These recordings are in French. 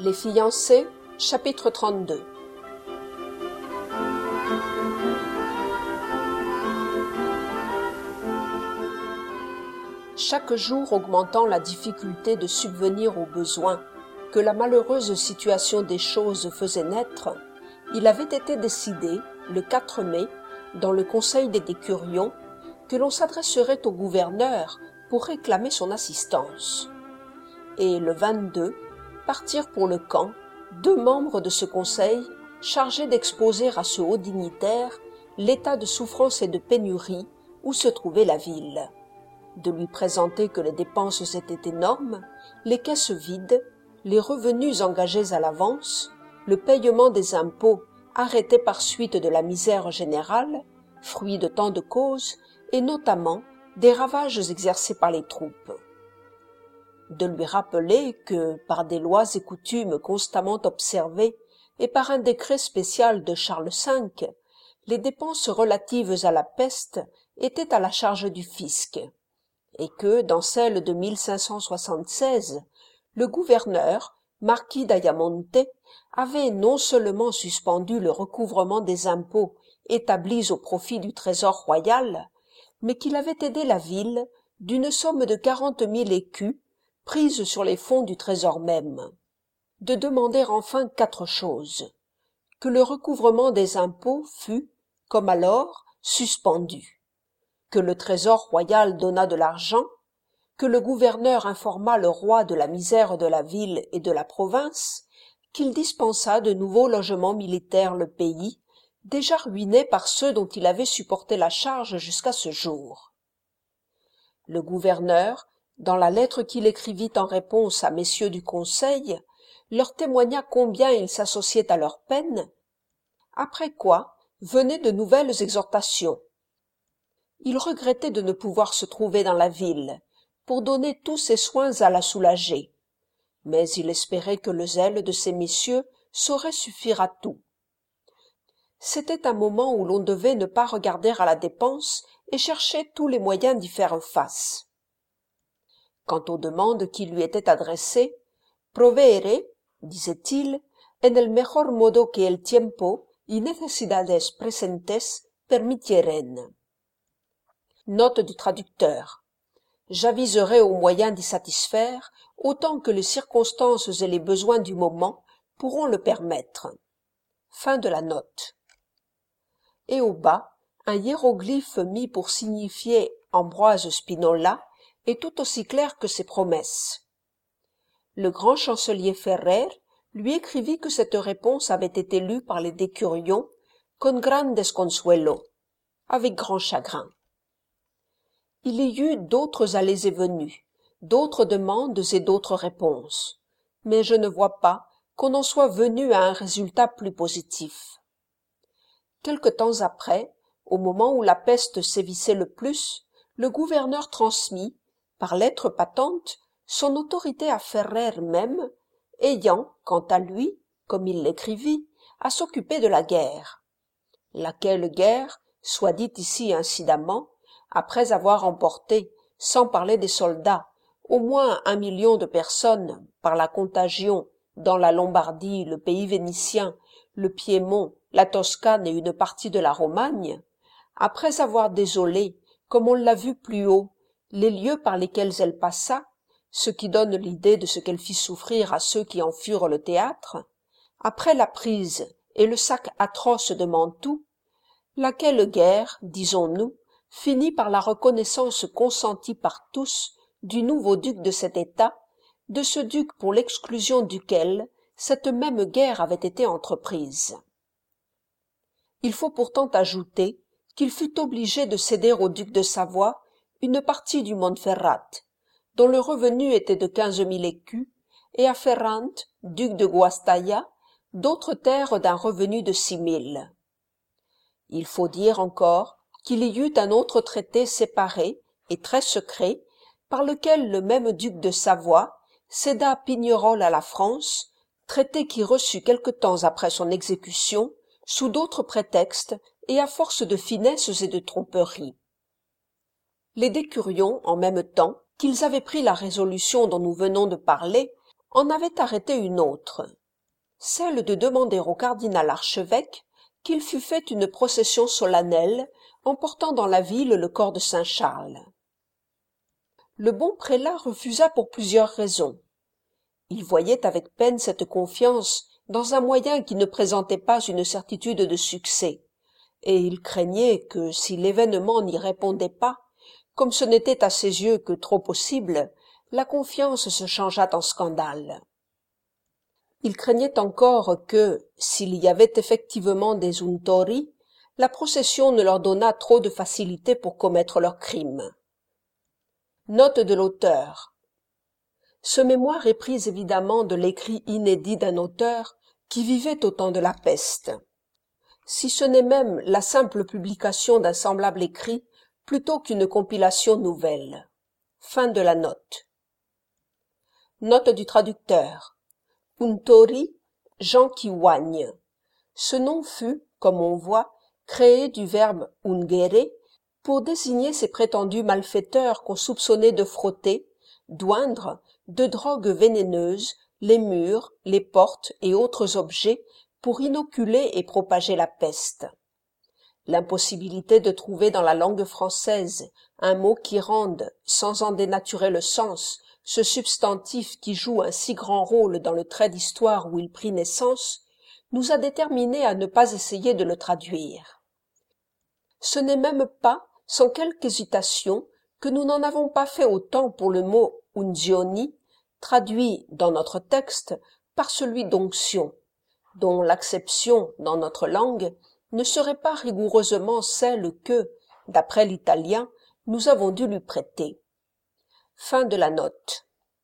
Les fiancés, chapitre 32. Chaque jour augmentant la difficulté de subvenir aux besoins que la malheureuse situation des choses faisait naître, il avait été décidé, le 4 mai, dans le conseil des Décurions, que l'on s'adresserait au gouverneur pour réclamer son assistance. Et le 22, partirent pour le camp 2 membres de ce conseil chargés d'exposer à ce haut dignitaire l'état de souffrance et de pénurie où se trouvait la ville, de lui présenter que les dépenses étaient énormes, les caisses vides, les revenus engagés à l'avance, le paiement des impôts arrêtés par suite de la misère générale, fruit de tant de causes, et notamment des ravages exercés par les troupes. De lui rappeler que, par des lois et coutumes constamment observées et par un décret spécial de Charles V, les dépenses relatives à la peste étaient à la charge du fisc, et que, dans celle de 1576, le gouverneur, marquis d'Ayamonte, avait non seulement suspendu le recouvrement des impôts établis au profit du trésor royal, mais qu'il avait aidé la ville d'une somme de 40 000 écus, prise sur les fonds du trésor même, de demander enfin 4 choses: que le recouvrement des impôts fût, comme alors, suspendu, que le trésor royal donnât de l'argent, que le gouverneur informât le roi de la misère de la ville et de la province, qu'il dispensât de nouveaux logements militaires le pays, déjà ruiné par ceux dont il avait supporté la charge jusqu'à ce jour. Le gouverneur, dans la lettre qu'il écrivit en réponse à messieurs du conseil, leur témoigna combien il s'associait à leur peine, après quoi venaient de nouvelles exhortations. Il regrettait de ne pouvoir se trouver dans la ville, pour donner tous ses soins à la soulager, mais il espérait que le zèle de ces messieurs saurait suffire à tout. C'était un moment où l'on devait ne pas regarder à la dépense et chercher tous les moyens d'y faire face. Quant aux demandes qui lui étaient adressées, provere, disait-il, en el mejor modo que el tiempo y necesidades presentes permitieren. Note du traducteur. J'aviserai aux moyens d'y satisfaire autant que les circonstances et les besoins du moment pourront le permettre. Fin de la note. Et au bas, un hiéroglyphe mis pour signifier Ambroise Spinola est tout aussi clair que ses promesses. Le grand chancelier Ferrer lui écrivit que cette réponse avait été lue par les Décurions con gran desconsuelo, avec grand chagrin. Il y eut d'autres allées et venues, d'autres demandes et d'autres réponses, mais je ne vois pas qu'on en soit venu à un résultat plus positif. Quelque temps après, au moment où la peste sévissait le plus, le gouverneur transmit, par lettre patente, son autorité à Ferrer même, ayant, quant à lui, comme il l'écrivit, à s'occuper de la guerre. Laquelle guerre, soit dit ici incidemment, après avoir emporté, sans parler des soldats, au moins 1 million de personnes par la contagion dans la Lombardie, le pays vénitien, le Piémont, la Toscane et une partie de la Romagne, après avoir désolé, comme on l'a vu plus haut, les lieux par lesquels elle passa, ce qui donne l'idée de ce qu'elle fit souffrir à ceux qui en furent le théâtre, après la prise et le sac atroce de Mantoue, laquelle guerre, disons-nous, finit par la reconnaissance consentie par tous du nouveau duc de cet État, de ce duc pour l'exclusion duquel cette même guerre avait été entreprise. Il faut pourtant ajouter qu'il fut obligé de céder au duc de Savoie une partie du Montferrat, dont le revenu était de 15 000 écus, et à Ferrand, duc de Guastalla, d'autres terres d'un revenu de 6 000. Il faut dire encore qu'il y eut un autre traité séparé et très secret, par lequel le même duc de Savoie céda Pignerol à la France, traité qui reçut quelque temps après son exécution, sous d'autres prétextes et à force de finesses et de tromperies. Les Décurions, en même temps qu'ils avaient pris la résolution dont nous venons de parler, en avait arrêté une autre, celle de demander au cardinal archevêque qu'il fût fait une procession solennelle emportant dans la ville le corps de saint Charles. Le bon prélat refusa pour plusieurs raisons. Il voyait avec peine cette confiance dans un moyen qui ne présentait pas une certitude de succès, et il craignait que, si l'événement n'y répondait pas, comme ce n'était à ses yeux que trop possible, la confiance se changeât en scandale. Il craignait encore que, s'il y avait effectivement des untori, la procession ne leur donnât trop de facilité pour commettre leurs crimes. Note de l'auteur. Ce mémoire est pris évidemment de l'écrit inédit d'un auteur qui vivait au temps de la peste. Si ce n'est même la simple publication d'un semblable écrit plutôt qu'une compilation nouvelle. Fin de la note. Note du traducteur. Untori, gens qui oignent. Ce nom fut, comme on voit, créé du verbe ungere pour désigner ces prétendus malfaiteurs qu'on soupçonnait de frotter, d'oindre, de drogues vénéneuses, les murs, les portes et autres objets pour inoculer et propager la peste. L'impossibilité de trouver dans la langue française un mot qui rende, sans en dénaturer le sens, ce substantif qui joue un si grand rôle dans le trait d'histoire où il prit naissance, nous a déterminés à ne pas essayer de le traduire. Ce n'est même pas sans quelque hésitation que nous n'en avons pas fait autant pour le mot unzioni, traduit dans notre texte par celui d'onction, dont l'acception dans notre langue ne serait pas rigoureusement celle que, d'après l'italien, nous avons dû lui prêter. Fin de la note.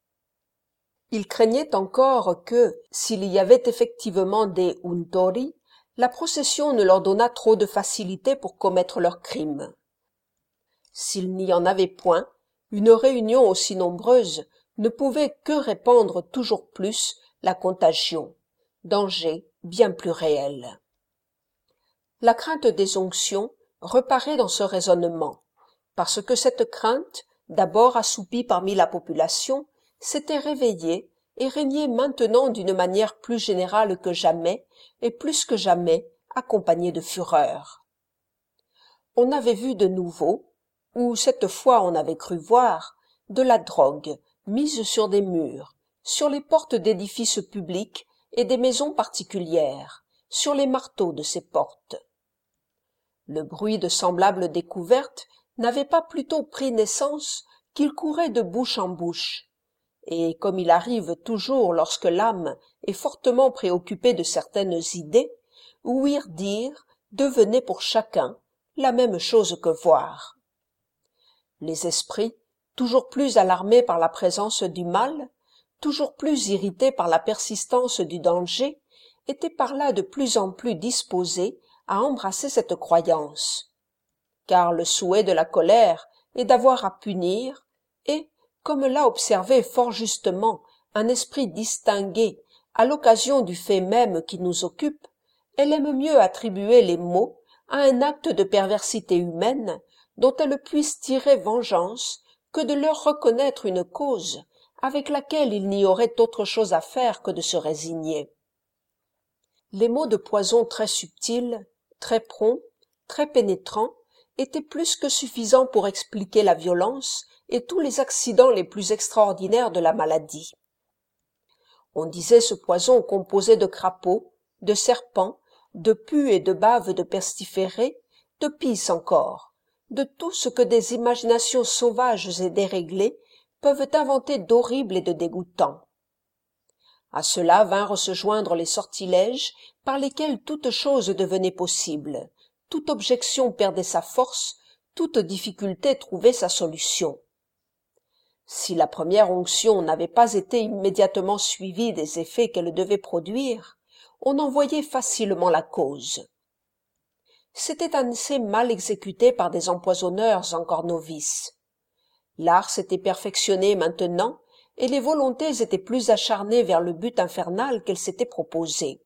Il craignait encore que, s'il y avait effectivement des untori, la procession ne leur donnât trop de facilité pour commettre leurs crimes. S'il n'y en avait point, une réunion aussi nombreuse ne pouvait que répandre toujours plus la contagion, danger bien plus réel. La crainte des onctions reparaît dans ce raisonnement, parce que cette crainte, d'abord assoupie parmi la population, s'était réveillée et régnait maintenant d'une manière plus générale que jamais, et plus que jamais accompagnée de fureur. On avait vu de nouveau, ou cette fois on avait cru voir, de la drogue mise sur des murs, sur les portes d'édifices publics et des maisons particulières, sur les marteaux de ces portes. Le bruit de semblables découvertes n'avait pas plutôt pris naissance qu'il courait de bouche en bouche, et comme il arrive toujours lorsque l'âme est fortement préoccupée de certaines idées, ouïr dire devenait pour chacun la même chose que voir. Les esprits, toujours plus alarmés par la présence du mal, toujours plus irrités par la persistance du danger, étaient par là de plus en plus disposés à embrasser cette croyance. Car le souhait de la colère est d'avoir à punir, et, comme l'a observé fort justement un esprit distingué à l'occasion du fait même qui nous occupe, elle aime mieux attribuer les maux à un acte de perversité humaine dont elle puisse tirer vengeance que de leur reconnaître une cause avec laquelle il n'y aurait autre chose à faire que de se résigner. Les mots de poison très subtils, très prompts, très pénétrants, étaient plus que suffisants pour expliquer la violence et tous les accidents les plus extraordinaires de la maladie. On disait ce poison composé de crapauds, de serpents, de pus et de bave de pestiférés, de pis encore, de tout ce que des imaginations sauvages et déréglées peuvent inventer d'horrible et de dégoûtant. À cela vinrent se joindre les sortilèges par lesquels toute chose devenait possible, toute objection perdait sa force, toute difficulté trouvait sa solution. Si la première onction n'avait pas été immédiatement suivie des effets qu'elle devait produire, on en voyait facilement la cause. C'était assez mal exécuté par des empoisonneurs encore novices. L'art s'était perfectionné maintenant, et les volontés étaient plus acharnées vers le but infernal qu'elles s'étaient proposé.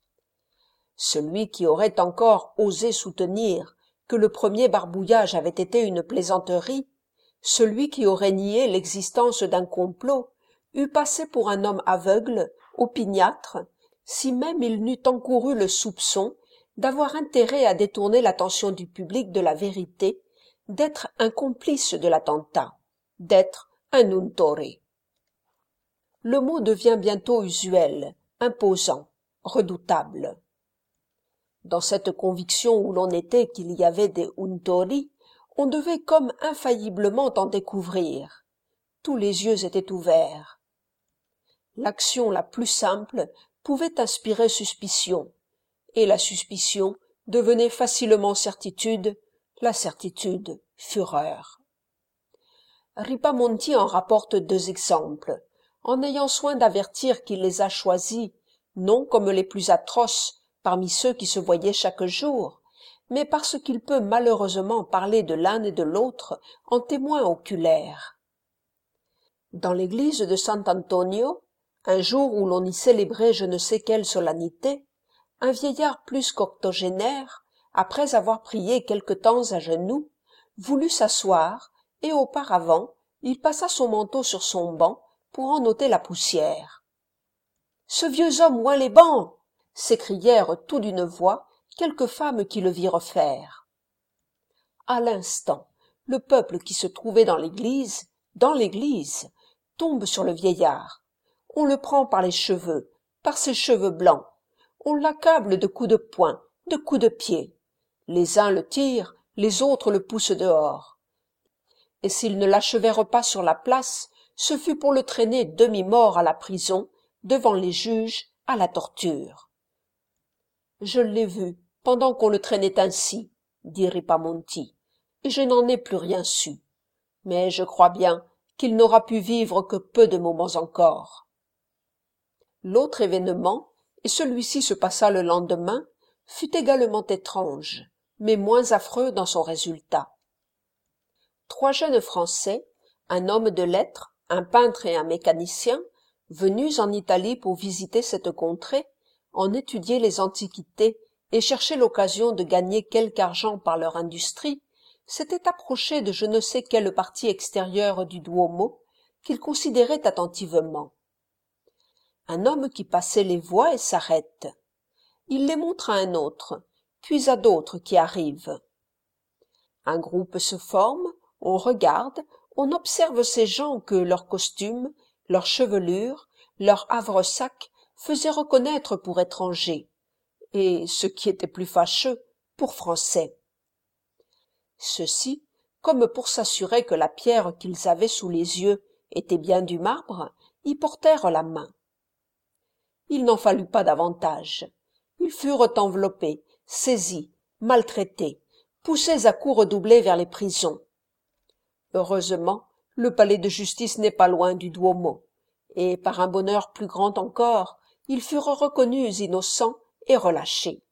Celui qui aurait encore osé soutenir que le premier barbouillage avait été une plaisanterie, celui qui aurait nié l'existence d'un complot, eût passé pour un homme aveugle, opiniâtre, si même il n'eût encouru le soupçon d'avoir intérêt à détourner l'attention du public de la vérité, d'être un complice de l'attentat, d'être un untore. Le mot devient bientôt usuel, imposant, redoutable. Dans cette conviction où l'on était qu'il y avait des untori, on devait comme infailliblement en découvrir. Tous les yeux étaient ouverts. L'action la plus simple pouvait inspirer suspicion, et la suspicion devenait facilement certitude, la certitude fureur. Ripamonti en rapporte 2 exemples, en ayant soin d'avertir qu'il les a choisis, non comme les plus atroces parmi ceux qui se voyaient chaque jour, mais parce qu'il peut malheureusement parler de l'un et de l'autre en témoin oculaire. Dans l'église de Sant'Antonio, un jour où l'on y célébrait je ne sais quelle solennité, un vieillard plus qu'octogénaire, après avoir prié quelque temps à genoux, voulut s'asseoir, et auparavant il passa son manteau sur son banc pour en ôter la poussière. « Ce vieux homme oint les bancs !» s'écrièrent tout d'une voix quelques femmes qui le virent faire. À l'instant, le peuple qui se trouvait dans l'église, tombe sur le vieillard. On le prend par les cheveux, par ses cheveux blancs. On l'accable de coups de poing, de coups de pied. Les uns le tirent, les autres le poussent dehors. Et s'ils ne l'achevèrent pas sur la place, ce fut pour le traîner demi-mort à la prison, devant les juges, à la torture. « Je l'ai vu, pendant qu'on le traînait ainsi, » dit Ripamonti, « et je n'en ai plus rien su. Mais je crois bien qu'il n'aura pu vivre que peu de moments encore. » L'autre événement, et celui-ci se passa le lendemain, fut également étrange, mais moins affreux dans son résultat. 3 jeunes Français, un homme de lettres, un peintre et un mécanicien, venus en Italie pour visiter cette contrée, en étudier les antiquités et chercher l'occasion de gagner quelque argent par leur industrie, s'étaient approchés de je ne sais quelle partie extérieure du Duomo qu'ils considéraient attentivement. Un homme qui passait les voit et s'arrête. Il les montre à un autre, puis à d'autres qui arrivent. Un groupe se forme, on regarde, on observe ces gens que leurs costumes, leur chevelure, leur havre-sac faisaient reconnaître pour étrangers, et, ce qui était plus fâcheux, pour Français. Ceux-ci, comme pour s'assurer que la pierre qu'ils avaient sous les yeux était bien du marbre, y portèrent la main. Il n'en fallut pas davantage. Ils furent enveloppés, saisis, maltraités, poussés à coups redoublés vers les prisons. Heureusement, le palais de justice n'est pas loin du Duomo, et par un bonheur plus grand encore, ils furent reconnus innocents et relâchés.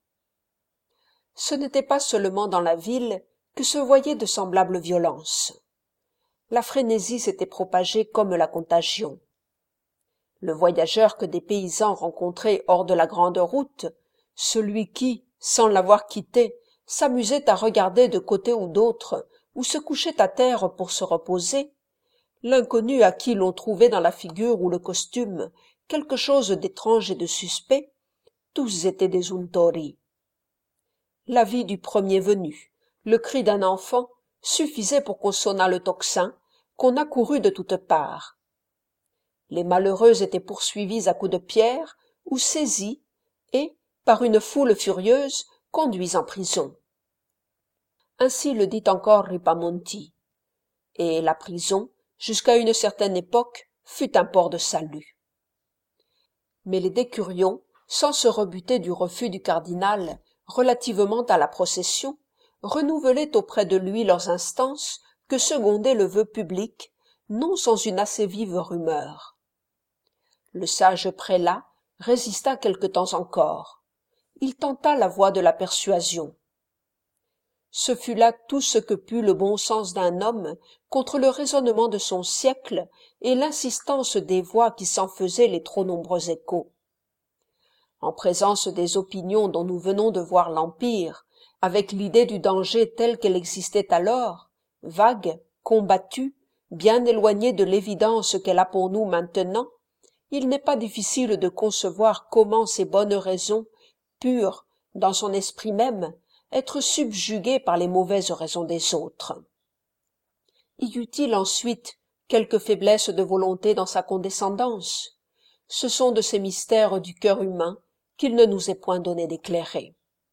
Ce n'était pas seulement dans la ville que se voyaient de semblables violences. La frénésie s'était propagée comme la contagion. Le voyageur que des paysans rencontraient hors de la grande route, celui qui, sans l'avoir quitté, s'amusait à regarder de côté ou d'autre, ou se couchait à terre pour se reposer, l'inconnu à qui l'on trouvait dans la figure ou le costume quelque chose d'étrange et de suspect, tous étaient des untori. La vie du premier venu, le cri d'un enfant, suffisait pour qu'on sonnât le tocsin, qu'on accourût de toutes parts. Les malheureux étaient poursuivis à coups de pierre ou saisis et, par une foule furieuse, conduits en prison. Ainsi le dit encore Ripamonti. Et la prison, jusqu'à une certaine époque, fut un port de salut. Mais les décurions, sans se rebuter du refus du cardinal relativement à la procession, renouvelaient auprès de lui leurs instances que secondait le vœu public, non sans une assez vive rumeur. Le sage prélat résista quelque temps encore. Il tenta la voie de la persuasion. Ce fut là tout ce que put le bon sens d'un homme contre le raisonnement de son siècle et l'insistance des voix qui s'en faisaient les trop nombreux échos. En présence des opinions dont nous venons de voir l'empire, avec l'idée du danger telle qu'elle existait alors, vague, combattue, bien éloignée de l'évidence qu'elle a pour nous maintenant, il n'est pas difficile de concevoir comment ces bonnes raisons, pures dans son esprit même, être subjuguées par les mauvaises raisons des autres. Y eut-il ensuite quelque faiblesse de volonté dans sa condescendance? Ce sont de ces mystères du cœur humain qu'il ne nous est point donné d'éclairer.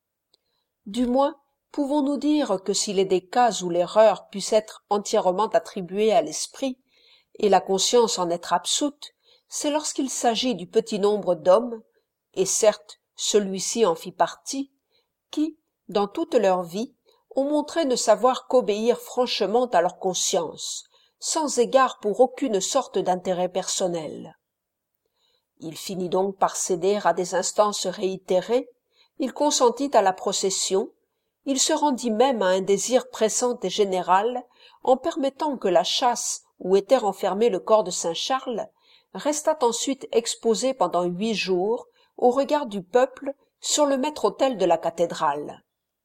Du moins, pouvons-nous dire que s'il est des cas où l'erreur puisse être entièrement attribuée à l'esprit, et la conscience en être absoute, c'est lorsqu'il s'agit du petit nombre d'hommes, et certes celui-ci en fit partie, qui, dans toute leur vie, ont montré ne savoir qu'obéir franchement à leur conscience, sans égard pour aucune sorte d'intérêt personnel. Il finit donc par céder à des instances réitérées, il consentit à la procession, il se rendit même à un désir pressant et général en permettant que la châsse où était renfermé le corps de saint Charles restât ensuite exposé pendant 8 jours au regard du peuple sur le maître-autel de la cathédrale.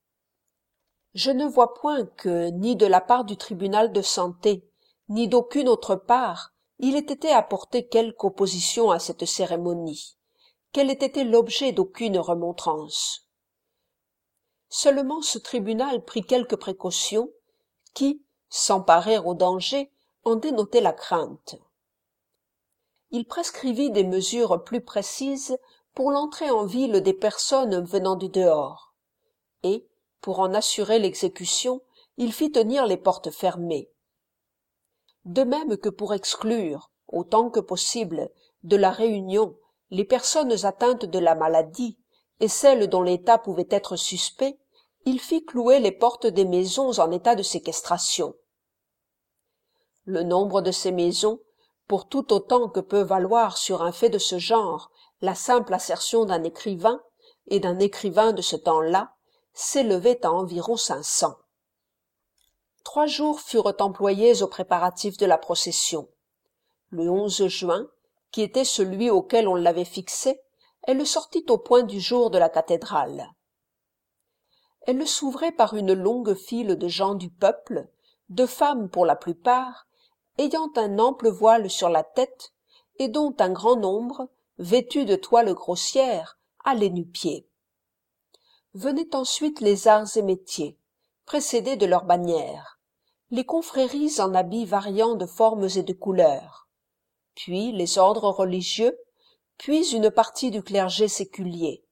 Je ne vois point que, ni de la part du tribunal de santé, ni d'aucune autre part, il ait été apporté quelque opposition à cette cérémonie, qu'elle ait été l'objet d'aucune remontrance. Seulement ce tribunal prit quelques précautions qui, sans parer au danger, en dénotaient la crainte. Il prescrivit des mesures plus précises pour l'entrée en ville des personnes venant du dehors, et, pour en assurer l'exécution, il fit tenir les portes fermées. De même que pour exclure, autant que possible, de la réunion les personnes atteintes de la maladie et celles dont l'état pouvait être suspect, il fit clouer les portes des maisons en état de séquestration. Le nombre de ces maisons, pour tout autant que peut valoir sur un fait de ce genre la simple assertion d'un écrivain, et d'un écrivain de ce temps-là, s'élevait à environ 500. 3 jours furent employés aux préparatifs de la procession. Le 11 juin, qui était celui auquel on l'avait fixé, elle sortit au point du jour de la cathédrale. Elle s'ouvrait par une longue file de gens du peuple, de femmes pour la plupart, ayant un ample voile sur la tête, et dont un grand nombre, vêtus de toiles grossières, allaient nu-pieds. Venaient ensuite les arts et métiers, précédés de leurs bannières, les confréries en habits variant de formes et de couleurs, puis les ordres religieux, puis une partie du clergé séculier.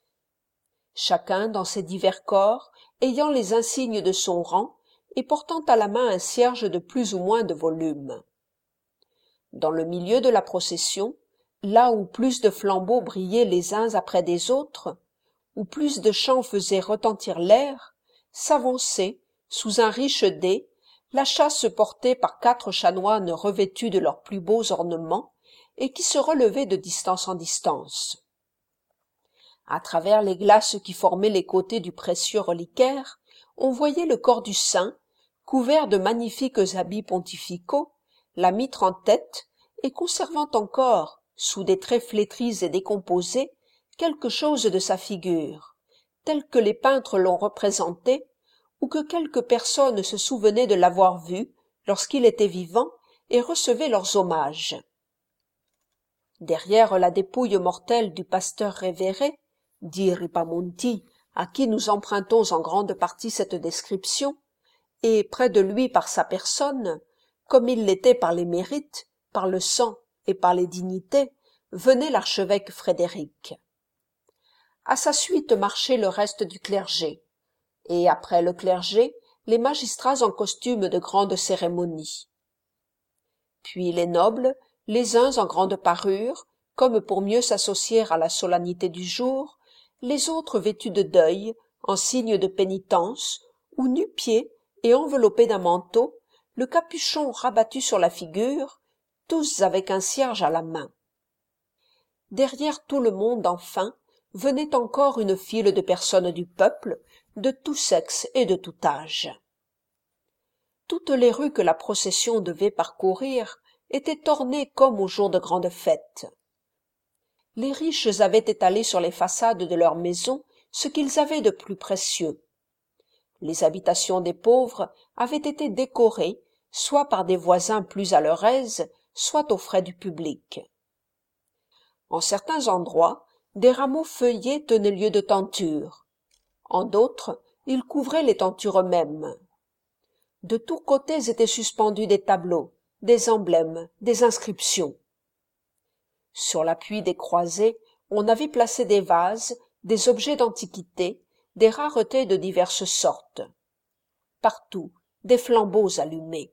Chacun dans ses divers corps, ayant les insignes de son rang et portant à la main un cierge de plus ou moins de volume. Dans le milieu de la procession, là où plus de flambeaux brillaient les uns après des autres, où plus de chants faisaient retentir l'air, s'avançait, sous un riche dais, la châsse portée par 4 chanoines revêtus de leurs plus beaux ornements et qui se relevaient de distance en distance. À travers les glaces qui formaient les côtés du précieux reliquaire, on voyait le corps du saint, couvert de magnifiques habits pontificaux, la mitre en tête, et conservant encore, sous des traits flétris et décomposés, quelque chose de sa figure, telle que les peintres l'ont représentée, ou que quelques personnes se souvenaient de l'avoir vu lorsqu'il était vivant et recevaient leurs hommages. Derrière la dépouille mortelle du pasteur révéré, dit Ripamonti, à qui nous empruntons en grande partie cette description, et près de lui par sa personne, comme il l'était par les mérites, par le sang et par les dignités, venait l'archevêque Frédéric. À sa suite marchait le reste du clergé, et après le clergé, les magistrats en costume de grande cérémonie. Puis les nobles, les uns en grande parure, comme pour mieux s'associer à la solennité du jour, les autres vêtus de deuil, en signe de pénitence, ou nu-pieds et enveloppés d'un manteau, le capuchon rabattu sur la figure, tous avec un cierge à la main. Derrière tout le monde, enfin, venait encore une file de personnes du peuple, de tout sexe et de tout âge. Toutes les rues que la procession devait parcourir étaient ornées comme au jour de grandes fêtes. Les riches avaient étalé sur les façades de leurs maisons ce qu'ils avaient de plus précieux. Les habitations des pauvres avaient été décorées soit par des voisins plus à leur aise, soit aux frais du public. En certains endroits, des rameaux feuillés tenaient lieu de tenture. En d'autres, ils couvraient les tentures eux-mêmes. De tous côtés étaient suspendus des tableaux, des emblèmes, des inscriptions. Sur l'appui des croisées, on avait placé des vases, des objets d'antiquité, des raretés de diverses sortes. Partout, des flambeaux allumés.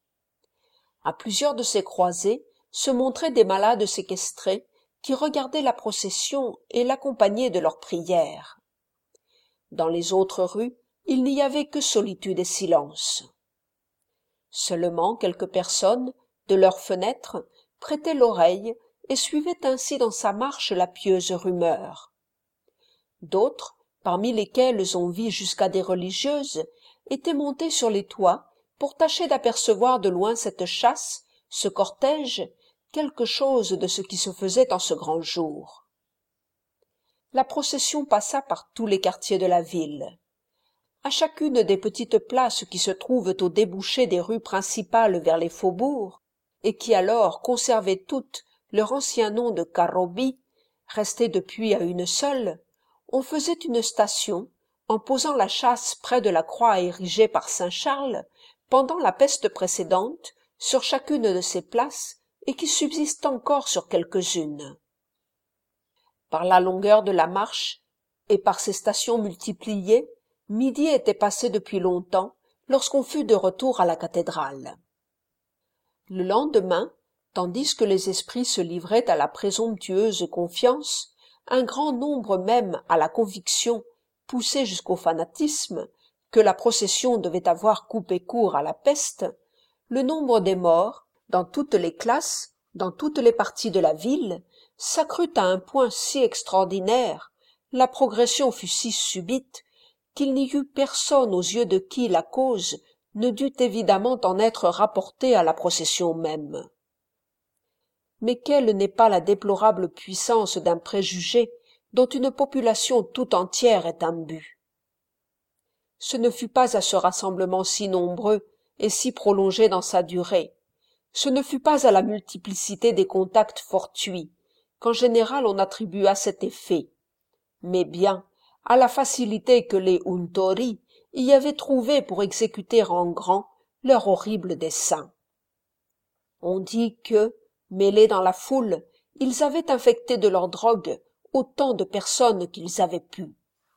À plusieurs de ces croisées se montraient des malades séquestrés qui regardaient la procession et l'accompagnaient de leurs prières. Dans les autres rues, il n'y avait que solitude et silence. Seulement quelques personnes, de leurs fenêtres, prêtaient l'oreille et suivaient ainsi dans sa marche la pieuse rumeur. D'autres, parmi lesquelles on vit jusqu'à des religieuses, étaient montées sur les toits pour tâcher d'apercevoir de loin cette chasse, ce cortège, quelque chose de ce qui se faisait en ce grand jour. La procession passa par tous les quartiers de la ville. À chacune des petites places qui se trouvent au débouché des rues principales vers les faubourgs, et qui alors conservaient toutes leur ancien nom de Carrobi, resté depuis à une seule, on faisait une station, en posant la chasse près de la croix érigée par saint Charles, pendant la peste précédente, sur chacune de ces places, et qui subsiste encore sur quelques-unes. Par la longueur de la marche, et par ces stations multipliées, midi était passé depuis longtemps, lorsqu'on fut de retour à la cathédrale. Le lendemain, tandis que les esprits se livraient à la présomptueuse confiance, un grand nombre même à la conviction, poussé jusqu'au fanatisme, que la procession devait avoir coupé court à la peste, le nombre des morts, dans toutes les classes, dans toutes les parties de la ville, s'accrut à un point si extraordinaire, la progression fut si subite, qu'il n'y eut personne aux yeux de qui la cause ne dut évidemment en être rapportée à la procession même. Mais quelle n'est pas la déplorable puissance d'un préjugé dont une population tout entière est imbue? Ce ne fut pas à ce rassemblement si nombreux et si prolongé dans sa durée, ce ne fut pas à la multiplicité des contacts fortuits, qu'en général on attribua cet effet, mais bien à la facilité que les untori y avaient trouvée pour exécuter en grand leur horrible dessein. On dit que, mêlés dans la foule, ils avaient infecté de leur drogue autant de personnes qu'ils avaient pu.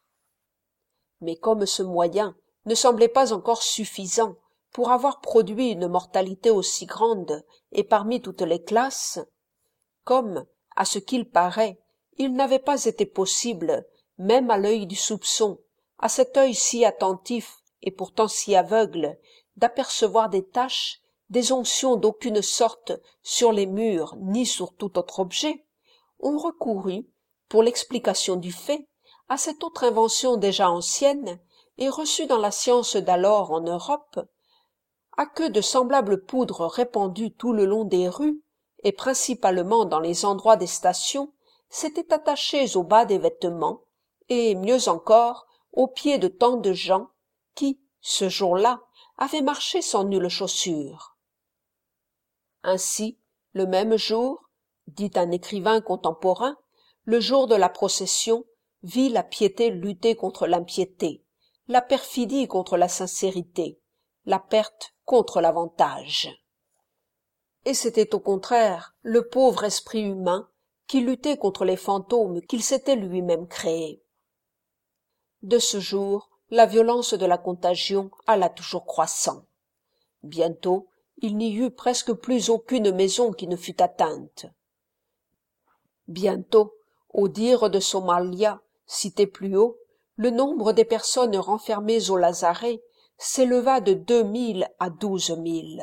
Mais comme ce moyen ne semblait pas encore suffisant pour avoir produit une mortalité aussi grande et parmi toutes les classes, comme, à ce qu'il paraît, il n'avait pas été possible, même à l'œil du soupçon, à cet œil si attentif et pourtant si aveugle, d'apercevoir des taches, des onctions d'aucune sorte sur les murs ni sur tout autre objet, on recourut, pour l'explication du fait, à cette autre invention déjà ancienne et reçue dans la science d'alors en Europe, à que de semblables poudres répandues tout le long des rues, et principalement dans les endroits des stations, s'étaient attachées au bas des vêtements, et, mieux encore, aux pieds de tant de gens qui, ce jour-là, avaient marché sans nulle chaussure. Ainsi, le même jour, dit un écrivain contemporain, le jour de la procession, vit la piété lutter contre l'impiété, la perfidie contre la sincérité, la perte contre l'avantage. Et c'était au contraire le pauvre esprit humain qui luttait contre les fantômes qu'il s'était lui-même créés. De ce jour, la violence de la contagion alla toujours croissant. Bientôt, il n'y eut presque plus aucune maison qui ne fût atteinte. Bientôt, au dire de Somalia, cité plus haut, le nombre des personnes renfermées au lazaret s'éleva de 2000 à 12 000.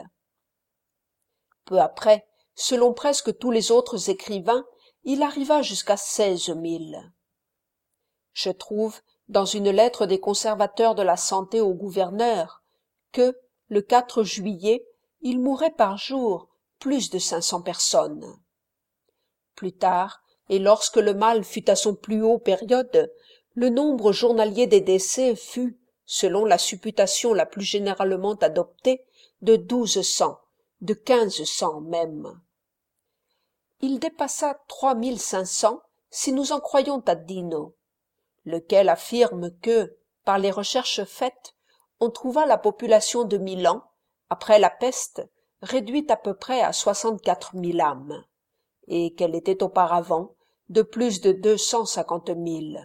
Peu après, selon presque tous les autres écrivains, il arriva jusqu'à 16 000. Je trouve, dans une lettre des conservateurs de la santé au gouverneur, que, le 4 juillet, il mourait par jour plus de 500 personnes. Plus tard, et lorsque le mal fut à son plus haut période, le nombre journalier des décès fut, selon la supputation la plus généralement adoptée, de 1200, de 1500 même. Il dépassa 3500 si nous en croyons Taddino, lequel affirme que, par les recherches faites, on trouva la population de Milan, après la peste, réduite à peu près à 64 000 âmes, et qu'elle était auparavant de plus de 250 000.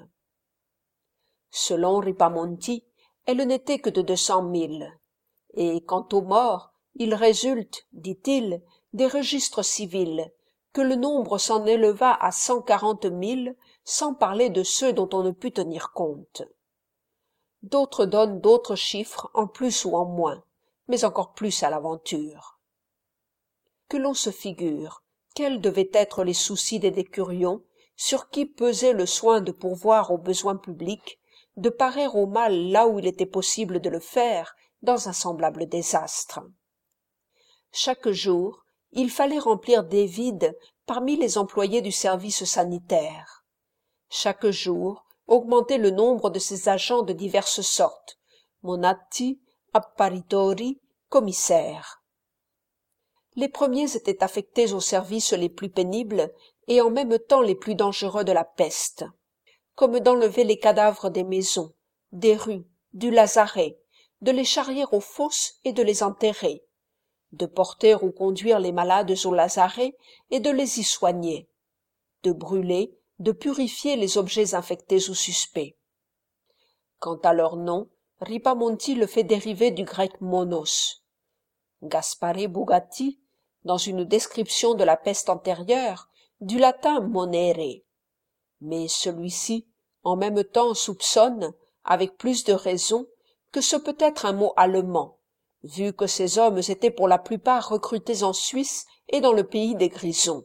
Selon Ripamonti, elle n'était que de 200 000, et quant aux morts, il résulte, dit-il, des registres civils, que le nombre s'en éleva à 140 000, sans parler de ceux dont on ne put tenir compte. D'autres donnent d'autres chiffres en plus ou en moins, mais encore plus à l'aventure. Que l'on se figure quels devaient être les soucis des décurions, sur qui pesait le soin de pourvoir aux besoins publics, de parer au mal là où il était possible de le faire, dans un semblable désastre. Chaque jour, il fallait remplir des vides parmi les employés du service sanitaire. Chaque jour, augmenter le nombre de ses agents de diverses sortes, monatti, apparitori, commissaires. Les premiers étaient affectés aux services les plus pénibles et en même temps les plus dangereux de la peste, comme d'enlever les cadavres des maisons, des rues, du lazaret, de les charrier aux fosses et de les enterrer, de porter ou conduire les malades au lazaret et de les y soigner, de brûler, de purifier les objets infectés ou suspects. Quant à leur nom, Ripamonti le fait dériver du grec monos. Gaspare Bugatti, dans une description de la peste antérieure, du latin monere. Mais celui-ci, en même temps, soupçonne, avec plus de raison, que ce peut être un mot allemand, vu que ces hommes étaient pour la plupart recrutés en Suisse et dans le pays des Grisons.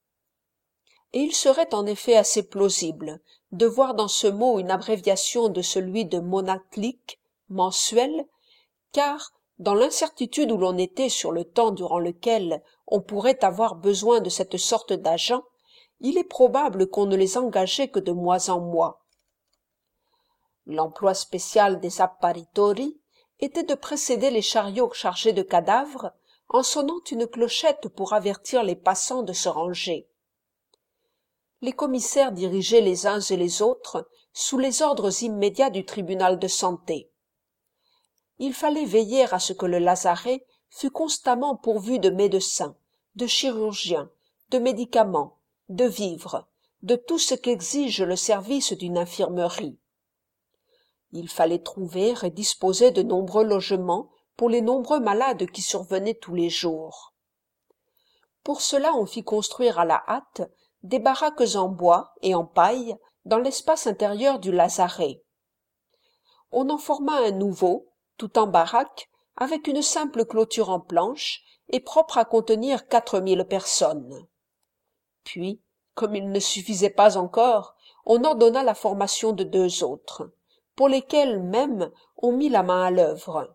Et il serait en effet assez plausible de voir dans ce mot une abréviation de celui de monatlique, mensuel, car, dans l'incertitude où l'on était sur le temps durant lequel on pourrait avoir besoin de cette sorte d'agents, il est probable qu'on ne les engageait que de mois en mois. L'emploi spécial des apparitori était de précéder les chariots chargés de cadavres en sonnant une clochette pour avertir les passants de se ranger. Les commissaires dirigeaient les uns et les autres sous les ordres immédiats du tribunal de santé. Il fallait veiller à ce que le lazaret fût constamment pourvu de médecins, de chirurgiens, de médicaments, de vivres, de tout ce qu'exige le service d'une infirmerie. Il fallait trouver et disposer de nombreux logements pour les nombreux malades qui survenaient tous les jours. Pour cela on fit construire à la hâte des baraques en bois et en paille dans l'espace intérieur du lazaret. On en forma un nouveau, tout en baraque, avec une simple clôture en planches et propre à contenir 4000 personnes. Puis, comme il ne suffisait pas encore, on ordonna la formation de 2 autres, pour lesquels même on mit la main à l'œuvre.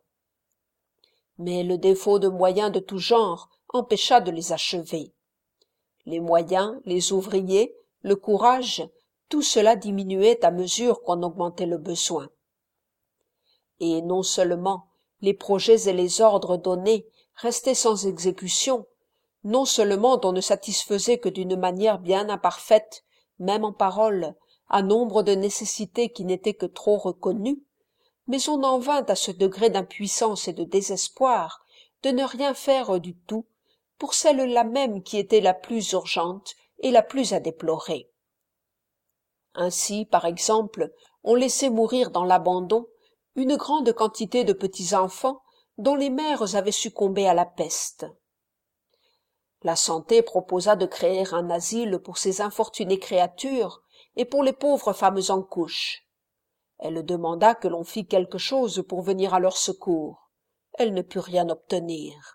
Mais le défaut de moyens de tout genre empêcha de les achever. Les moyens, les ouvriers, le courage, tout cela diminuait à mesure qu'on augmentait le besoin. Et non seulement les projets et les ordres donnés restaient sans exécution, non seulement on ne satisfaisait que d'une manière bien imparfaite, même en parole, à nombre de nécessités qui n'étaient que trop reconnues, mais on en vint à ce degré d'impuissance et de désespoir de ne rien faire du tout pour celle-là même qui était la plus urgente et la plus à déplorer. Ainsi, par exemple, on laissait mourir dans l'abandon une grande quantité de petits enfants dont les mères avaient succombé à la peste. La santé proposa de créer un asile pour ces infortunées créatures et pour les pauvres femmes en couches. Elle demanda que l'on fît quelque chose pour venir à leur secours. Elle ne put rien obtenir.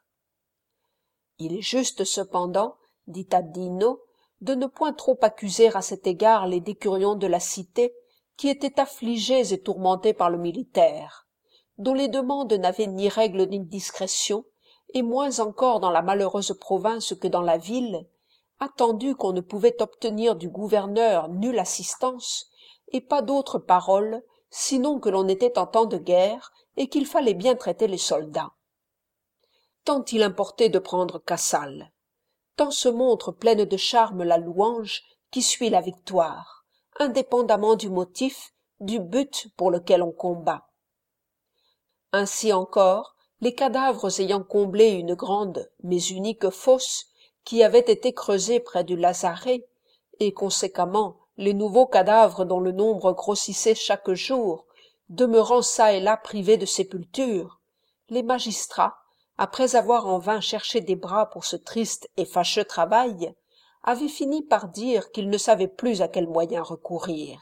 Il est juste cependant, dit Taddino, de ne point trop accuser à cet égard les décurions de la cité qui étaient affligés et tourmentés par le militaire, dont les demandes n'avaient ni règle ni discrétion, et moins encore dans la malheureuse province que dans la ville, attendu qu'on ne pouvait obtenir du gouverneur nulle assistance, et pas d'autre parole sinon que l'on était en temps de guerre et qu'il fallait bien traiter les soldats. Tant il importait de prendre Cassal, tant se montre pleine de charme la louange qui suit la victoire, indépendamment du motif, du but pour lequel on combat. Ainsi encore, les cadavres ayant comblé une grande mais unique fosse qui avait été creusée près du Lazaret, et conséquemment les nouveaux cadavres dont le nombre grossissait chaque jour, demeurant çà et là privés de sépulture, les magistrats, après avoir en vain cherché des bras pour ce triste et fâcheux travail, avaient fini par dire qu'ils ne savaient plus à quel moyen recourir.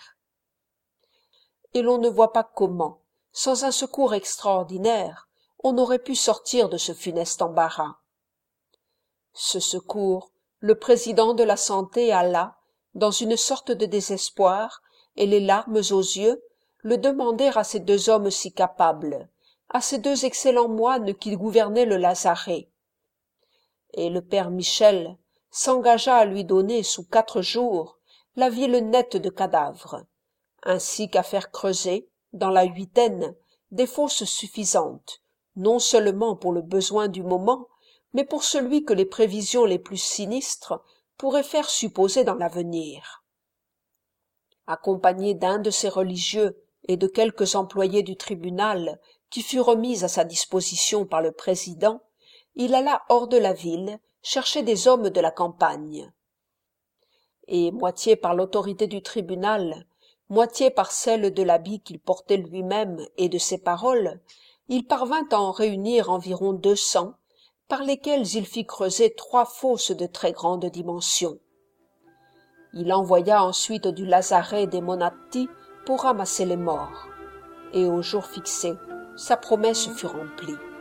Et l'on ne voit pas comment, sans un secours extraordinaire, on aurait pu sortir de ce funeste embarras. Ce secours, le président de la Santé alla, dans une sorte de désespoir, et les larmes aux yeux, le demander à ces deux hommes si capables, à ces deux excellents moines qui gouvernaient le Lazaret. Et le père Michel s'engagea à lui donner, sous 4 jours, la ville nette de cadavres, ainsi qu'à faire creuser, dans la huitaine, des fosses suffisantes, non seulement pour le besoin du moment, mais pour celui que les prévisions les plus sinistres pourraient faire supposer dans l'avenir. Accompagné d'un de ces religieux et de quelques employés du tribunal qui fut remis à sa disposition par le président, il alla hors de la ville chercher des hommes de la campagne. Et moitié par l'autorité du tribunal, moitié par celle de l'habit qu'il portait lui-même et de ses paroles, il parvint à en réunir environ 200, par lesquels il fit creuser 3 fosses de très grande dimension. Il envoya ensuite du Lazaret des Monatti pour ramasser les morts, et au jour fixé, sa promesse fut remplie.